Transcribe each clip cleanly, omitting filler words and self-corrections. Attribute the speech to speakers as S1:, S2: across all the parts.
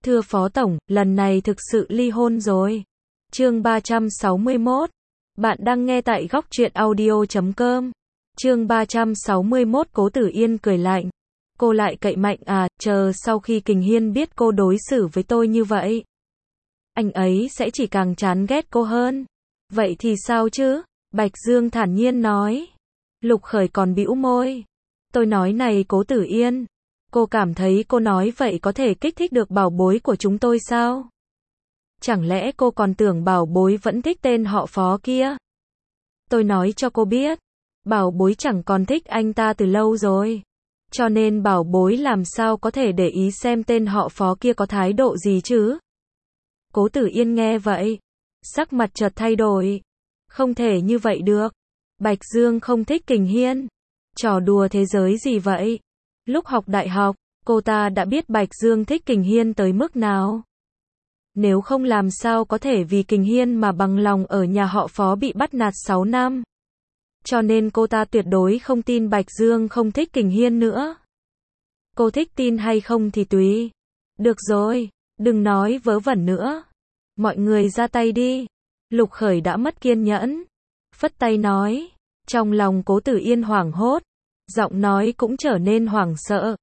S1: Thưa Phó Tổng, lần này thực sự ly hôn rồi. Chương 361. Bạn đang nghe tại góc truyện audio.com. Chương 361. Cố Tử Yên cười lạnh. Cô lại cậy mạnh à, chờ sau khi Kình Hiên biết cô đối xử với tôi như vậy, anh ấy sẽ chỉ càng chán ghét cô hơn. Vậy thì sao chứ? Bạch Dương thản nhiên nói. Lục Khởi còn bĩu môi. Tôi nói này Cố Tử Yên, cô cảm thấy cô nói vậy có thể kích thích được bảo bối của chúng tôi sao? Chẳng lẽ cô còn tưởng bảo bối vẫn thích tên họ Phó kia? Tôi nói cho cô biết, bảo bối chẳng còn thích anh ta từ lâu rồi. Cho nên bảo bối làm sao có thể để ý xem tên họ Phó kia có thái độ gì chứ? Cố Tử Yên nghe vậy, sắc mặt chợt thay đổi. Không thể như vậy được. Bạch Dương không thích Kình Hiên. Trò đùa thế giới gì vậy? Lúc học đại học, cô ta đã biết Bạch Dương thích Kình Hiên tới mức nào. Nếu không làm sao có thể vì Kình Hiên mà bằng lòng ở nhà họ Phó bị bắt nạt 6 năm. Cho nên cô ta tuyệt đối không tin Bạch Dương không thích Kình Hiên nữa. Cô thích tin hay không thì tùy. Được rồi, đừng nói vớ vẩn nữa. Mọi người ra tay đi. Lục Khởi đã mất kiên nhẫn. Phất tay nói. Trong lòng Cố Tử Yên hoảng hốt. Giọng nói cũng trở nên hoảng sợ.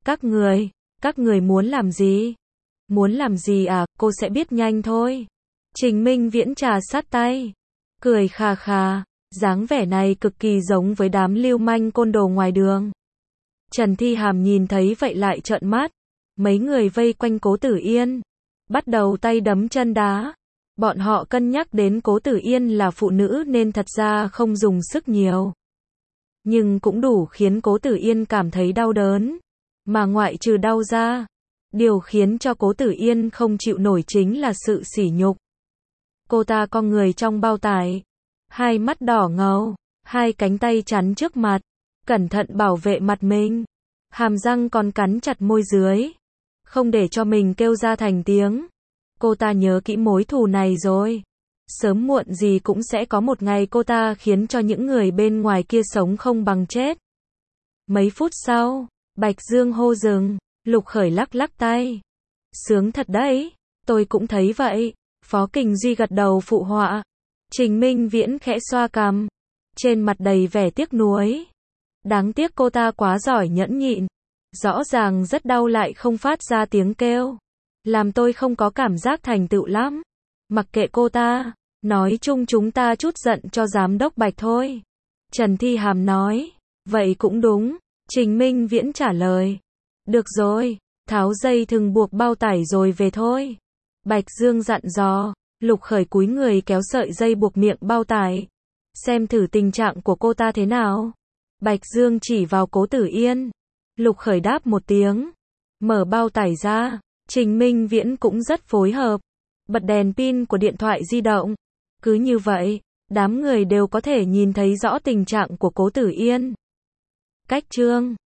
S1: Các người muốn làm gì? Muốn làm gì à, cô sẽ biết nhanh thôi. Trình Minh Viễn trà sát tay. Cười khà khà. Dáng vẻ này cực kỳ giống với đám lưu manh côn đồ ngoài đường. Trần Thi Hàm nhìn thấy vậy lại trợn mắt. Mấy người vây quanh Cố Tử Yên, bắt đầu tay đấm chân đá. Bọn họ cân nhắc đến Cố Tử Yên là phụ nữ nên thật ra không dùng sức nhiều. Nhưng cũng đủ khiến Cố Tử Yên cảm thấy đau đớn. Mà ngoại trừ đau ra, điều khiến cho Cố Tử Yên không chịu nổi chính là sự sỉ nhục. Cô ta cong người trong bao tải, hai mắt đỏ ngầu, hai cánh tay chắn trước mặt, cẩn thận bảo vệ mặt mình. Hàm răng còn cắn chặt môi dưới, không để cho mình kêu ra thành tiếng. Cô ta nhớ kỹ mối thù này rồi. Sớm muộn gì cũng sẽ có một ngày cô ta khiến cho những người bên ngoài kia sống không bằng chết. Mấy phút sau, Bạch Dương hô dừng. Lục Khởi lắc lắc tay. Sướng thật đấy, tôi cũng thấy vậy. Phó Kình Duy gật đầu phụ họa. Trình Minh Viễn khẽ xoa cằm, trên mặt đầy vẻ tiếc nuối. Đáng tiếc cô ta quá giỏi nhẫn nhịn. Rõ ràng rất đau lại không phát ra tiếng kêu. Làm tôi không có cảm giác thành tựu lắm. Mặc kệ cô ta, nói chung chúng ta chút giận cho giám đốc Bạch thôi. Trần Thi Hàm nói. Vậy cũng đúng. Trình Minh Viễn trả lời. Được rồi, tháo dây thừng buộc bao tải rồi về thôi. Bạch Dương dặn dò. Lục Khởi cúi người kéo sợi dây buộc miệng bao tải. Xem thử tình trạng của cô ta thế nào. Bạch Dương chỉ vào Cố Tử Yên. Lục Khởi đáp một tiếng. Mở bao tải ra. Trình Minh Viễn cũng rất phối hợp. Bật đèn pin của điện thoại di động. Cứ như vậy, đám người đều có thể nhìn thấy rõ tình trạng của Cố Tử Yên. Cách chương